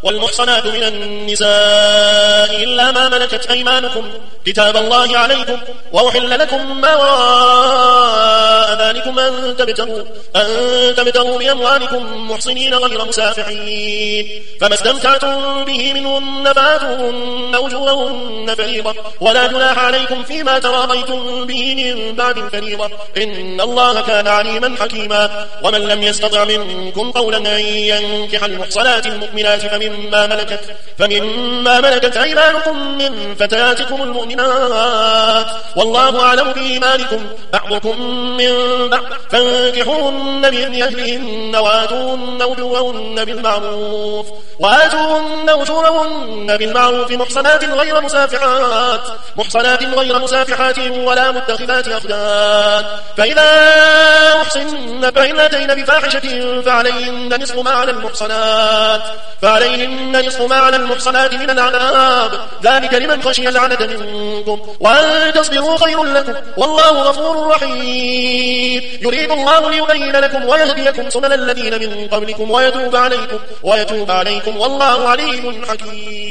والمحصنات من النساء إلا ما ملكت أيمانكم كتاب الله عليكم وأحل لكم ما وراء ذلكم أن تبتغوا بأموالكم محصنين غير مسافحين فما استمتعتم به منهن فآتوهن أجورهن فريضة ولا جناح عليكم فيما تراضيتم به من بعد الفريضة إن الله كان عليما حكيما ومن لم يستطع منكم قولا أن ينكح المحصنات المؤمنات فمما ملكت أيمانكم من فتياتكم المؤمنات والله أعلم بإيمانكم بعضكم من بعض فانكحوهن بإذن أهلهن وآتوهن أجورهن بالمعروف محصنات غير مسافحات ولا متخذات أخدان فإذا أحصن فإن أتين بفاحشة فعليهن نصف ما على المحصنات من العذاب ذلك لمن خشي العنة منكم وأن تصبروا خير لكم والله غفور رحيم يريد الله ليبين لكم ويهديكم سنن الذين من قبلكم ويتوب عليكم والله عليم حكيم